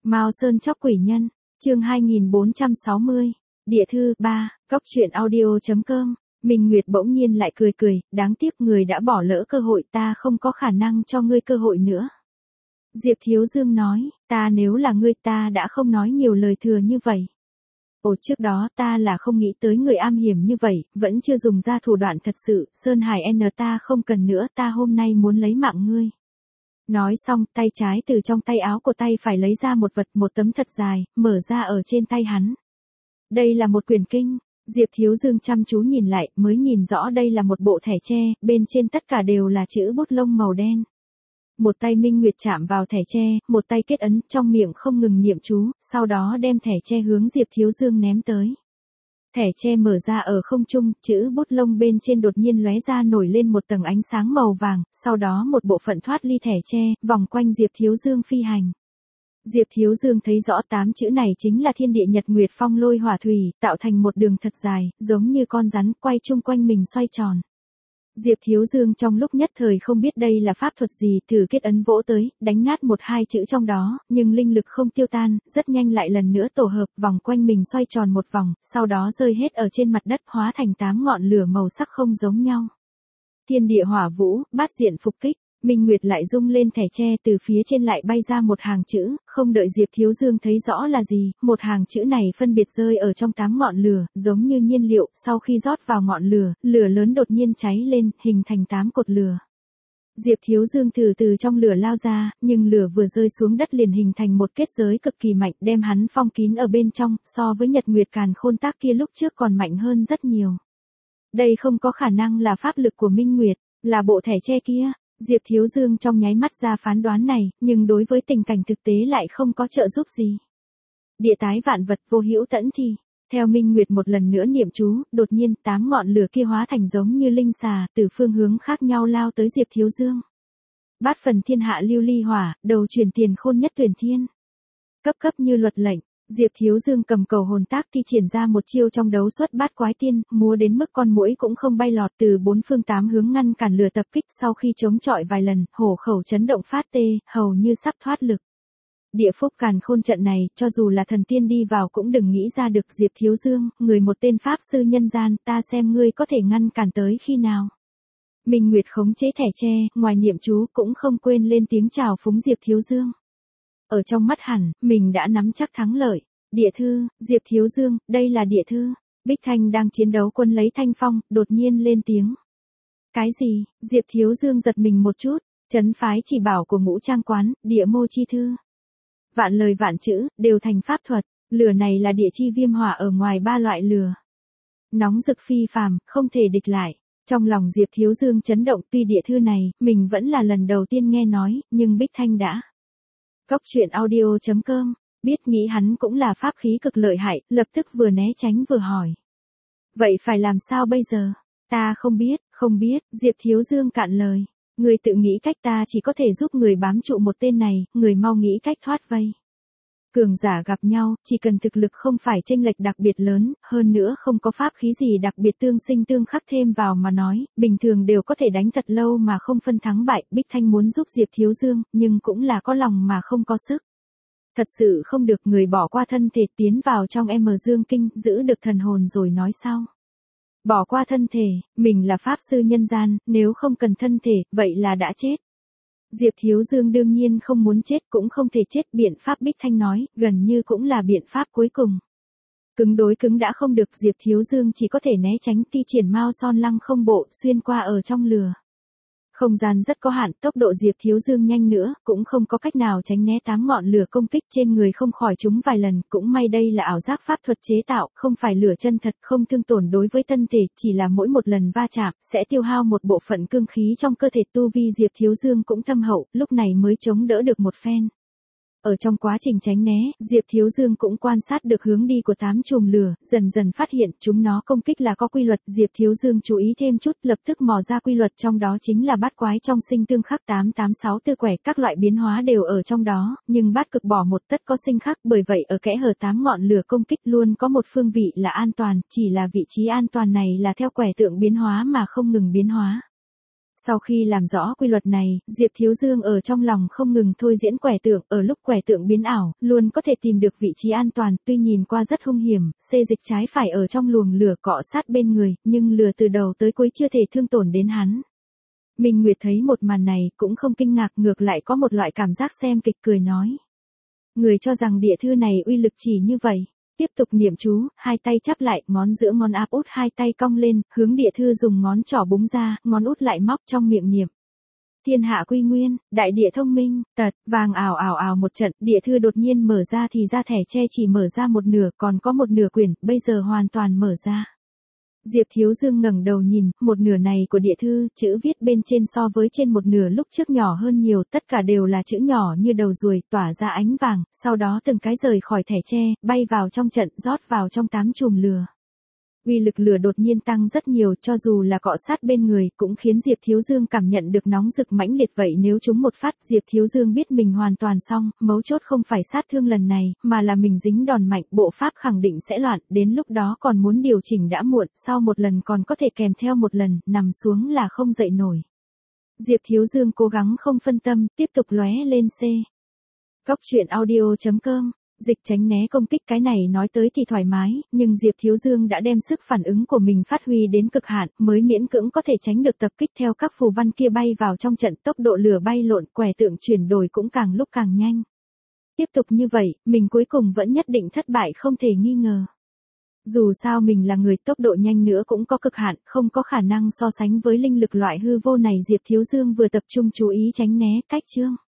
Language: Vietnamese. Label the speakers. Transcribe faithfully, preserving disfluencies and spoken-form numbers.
Speaker 1: Mao Sơn chóc quỷ nhân, chương hai nghìn bốn trăm sáu mươi, địa thư ba, cóc truyện audio chấm com. Minh Nguyệt bỗng nhiên lại cười cười, đáng tiếc người đã bỏ lỡ cơ hội, ta không có khả năng cho ngươi cơ hội nữa. Diệp Thiếu Dương nói, ta nếu là ngươi ta đã không nói nhiều lời thừa như vậy. Ồ, trước đó ta là không nghĩ tới người am hiểm như vậy, vẫn chưa dùng ra thủ đoạn thật sự, Sơn Hải N ta không cần nữa, ta hôm nay muốn lấy mạng ngươi. Nói xong, tay trái từ trong tay áo của tay phải lấy ra một vật, một tấm thật dài, mở ra ở trên tay hắn. Đây là một quyển kinh. Diệp Thiếu Dương chăm chú nhìn lại, mới nhìn rõ đây là một bộ thẻ tre, bên trên tất cả đều là chữ bút lông màu đen. Một tay Minh Nguyệt chạm vào thẻ tre, một tay kết ấn, trong miệng không ngừng niệm chú, sau đó đem thẻ tre hướng Diệp Thiếu Dương ném tới. Thẻ tre mở ra ở không trung, chữ bút lông bên trên đột nhiên lóe ra nổi lên một tầng ánh sáng màu vàng, sau đó một bộ phận thoát ly thẻ tre, vòng quanh Diệp Thiếu Dương phi hành. Diệp Thiếu Dương thấy rõ tám chữ này chính là thiên địa nhật nguyệt phong lôi hỏa thủy, tạo thành một đường thật dài, giống như con rắn quay chung quanh mình xoay tròn. Diệp Thiếu Dương trong lúc nhất thời không biết đây là pháp thuật gì, thử kết ấn vỗ tới, đánh nát một hai chữ trong đó, nhưng linh lực không tiêu tan, rất nhanh lại lần nữa tổ hợp, vòng quanh mình xoay tròn một vòng, sau đó rơi hết ở trên mặt đất, hóa thành tám ngọn lửa màu sắc không giống nhau. Thiên địa hỏa vũ, bát diện phục kích. Minh Nguyệt lại rung lên thẻ tre, từ phía trên lại bay ra một hàng chữ, không đợi Diệp Thiếu Dương thấy rõ là gì, một hàng chữ này phân biệt rơi ở trong tám ngọn lửa, giống như nhiên liệu, sau khi rót vào ngọn lửa, lửa lớn đột nhiên cháy lên, hình thành tám cột lửa. Diệp Thiếu Dương từ từ trong lửa lao ra, nhưng lửa vừa rơi xuống đất liền hình thành một kết giới cực kỳ mạnh, đem hắn phong kín ở bên trong, so với Nhật Nguyệt Càn Khôn Tác kia lúc trước còn mạnh hơn rất nhiều. Đây không có khả năng là pháp lực của Minh Nguyệt, là bộ thẻ tre kia. Diệp Thiếu Dương trong nháy mắt ra phán đoán này, nhưng đối với tình cảnh thực tế lại không có trợ giúp gì. Địa tái vạn vật vô hữu tẫn thì, theo Minh Nguyệt một lần nữa niệm chú, đột nhiên tám ngọn lửa kia hóa thành giống như linh xà, từ phương hướng khác nhau lao tới Diệp Thiếu Dương. Bát phần thiên hạ lưu ly hỏa, đầu truyền tiền khôn nhất tuyển thiên. Cấp cấp như luật lệnh. Diệp Thiếu Dương cầm cầu hồn tác thi triển ra một chiêu trong đấu xuất bát quái tiên, múa đến mức con muỗi cũng không bay lọt, từ bốn phương tám hướng ngăn cản lửa tập kích, sau khi chống chọi vài lần, hổ khẩu chấn động phát tê, hầu như sắp thoát lực. Địa phúc càn khôn trận này, cho dù là thần tiên đi vào cũng đừng nghĩ ra được. Diệp Thiếu Dương, người một tên pháp sư nhân gian, ta xem ngươi có thể ngăn cản tới khi nào. Minh Nguyệt khống chế thẻ tre, ngoài niệm chú cũng không quên lên tiếng chào phúng Diệp Thiếu Dương. Ở trong mắt hẳn, mình đã nắm chắc thắng lợi. Địa thư, Diệp Thiếu Dương, đây là địa thư. Bích Thanh đang chiến đấu quân lấy thanh phong, đột nhiên lên tiếng. Cái gì? Diệp Thiếu Dương giật mình một chút, trấn phái chỉ bảo của Ngũ Trang quán, địa mô chi thư. Vạn lời vạn chữ, đều thành pháp thuật, lửa này là địa chi viêm hỏa ở ngoài ba loại lửa. Nóng rực phi phàm, không thể địch lại. Trong lòng Diệp Thiếu Dương chấn động, tuy địa thư này, mình vẫn là lần đầu tiên nghe nói, nhưng Bích Thanh đã. Cóc truyện audio chấm com, biết nghĩ hắn cũng là pháp khí cực lợi hại, lập tức vừa né tránh vừa hỏi. Vậy phải làm sao bây giờ? Ta không biết, không biết, Diệp Thiếu Dương cạn lời. Người tự nghĩ cách, ta chỉ có thể giúp người bám trụ một tên này, người mau nghĩ cách thoát vây. Cường giả gặp nhau, chỉ cần thực lực không phải chênh lệch đặc biệt lớn, hơn nữa không có pháp khí gì đặc biệt tương sinh tương khắc thêm vào mà nói, bình thường đều có thể đánh thật lâu mà không phân thắng bại. Bích Thanh muốn giúp Diệp Thiếu Dương, nhưng cũng là có lòng mà không có sức. Thật sự không được, người bỏ qua thân thể tiến vào trong M Dương Kinh, giữ được thần hồn rồi nói sau. Bỏ qua thân thể, mình là pháp sư nhân gian, nếu không cần thân thể, vậy là đã chết. Diệp Thiếu Dương đương nhiên không muốn chết, cũng không thể chết, biện pháp Bích Thanh nói, gần như cũng là biện pháp cuối cùng. Cứng đối cứng đã không được, Diệp Thiếu Dương chỉ có thể né tránh, thi triển Mao Son Lăng không bộ, xuyên qua ở trong lửa. Không gian rất có hạn, tốc độ Diệp Thiếu Dương nhanh nữa, cũng không có cách nào tránh né tám ngọn lửa công kích trên người không khỏi chúng vài lần, cũng may đây là ảo giác pháp thuật chế tạo, không phải lửa chân thật, không thương tổn đối với thân thể, chỉ là mỗi một lần va chạm, sẽ tiêu hao một bộ phận cương khí trong cơ thể. Tu vi Diệp Thiếu Dương cũng thâm hậu, lúc này mới chống đỡ được một phen. Ở trong quá trình tránh né, Diệp Thiếu Dương cũng quan sát được hướng đi của tám chùm lửa, dần dần phát hiện chúng nó công kích là có quy luật. Diệp Thiếu Dương chú ý thêm chút, lập tức mò ra quy luật, trong đó chính là bát quái trong sinh tương khắc, tám tám sáu tư quẻ, các loại biến hóa đều ở trong đó, nhưng bát cực bỏ một tất có sinh khắc, bởi vậy ở kẽ hở tám ngọn lửa công kích luôn có một phương vị là an toàn, chỉ là vị trí an toàn này là theo quẻ tượng biến hóa mà không ngừng biến hóa. Sau khi làm rõ quy luật này, Diệp Thiếu Dương ở trong lòng không ngừng thôi diễn quẻ tượng, ở lúc quẻ tượng biến ảo, luôn có thể tìm được vị trí an toàn, tuy nhìn qua rất hung hiểm, xê dịch trái phải ở trong luồng lửa cọ sát bên người, nhưng lửa từ đầu tới cuối chưa thể thương tổn đến hắn. Minh Nguyệt thấy một màn này, cũng không kinh ngạc, ngược lại có một loại cảm giác xem kịch, cười nói. Người cho rằng địa thư này uy lực chỉ như vậy. Tiếp tục niệm chú, hai tay chắp lại, ngón giữa ngón áp út hai tay cong lên, hướng địa thư dùng ngón trỏ búng ra, ngón út lại móc trong miệng niệm. Thiên hạ quy nguyên, đại địa thông minh, tật, vàng ảo ảo ảo một trận, địa thư đột nhiên mở ra thì ra thẻ tre chỉ mở ra một nửa, còn có một nửa quyển, bây giờ hoàn toàn mở ra. Diệp Thiếu Dương ngẩng đầu nhìn, một nửa này của địa thư, chữ viết bên trên so với trên một nửa lúc trước nhỏ hơn nhiều, tất cả đều là chữ nhỏ như đầu ruồi, tỏa ra ánh vàng, sau đó từng cái rời khỏi thẻ tre, bay vào trong trận, rót vào trong tám chùm lửa. Uy lực lửa đột nhiên tăng rất nhiều, cho dù là cọ sát bên người, cũng khiến Diệp Thiếu Dương cảm nhận được nóng rực mãnh liệt, vậy nếu trúng một phát, Diệp Thiếu Dương biết mình hoàn toàn xong, mấu chốt không phải sát thương lần này, mà là mình dính đòn mạnh, bộ pháp khẳng định sẽ loạn, đến lúc đó còn muốn điều chỉnh đã muộn, sau một lần còn có thể kèm theo một lần, nằm xuống là không dậy nổi. Diệp Thiếu Dương cố gắng không phân tâm, tiếp tục lóe lên C. Góc truyện audio chấm com. Dịch tránh né công kích, cái này nói tới thì thoải mái, nhưng Diệp Thiếu Dương đã đem sức phản ứng của mình phát huy đến cực hạn, mới miễn cưỡng có thể tránh được tập kích theo các phù văn kia bay vào trong trận, tốc độ lửa bay lộn, quẻ tượng chuyển đổi cũng càng lúc càng nhanh. Tiếp tục như vậy, mình cuối cùng vẫn nhất định thất bại không thể nghi ngờ. Dù sao mình là người tốc độ nhanh nữa cũng có cực hạn, không có khả năng so sánh với linh lực loại hư vô này. Diệp Thiếu Dương vừa tập trung chú ý tránh né, cách chương.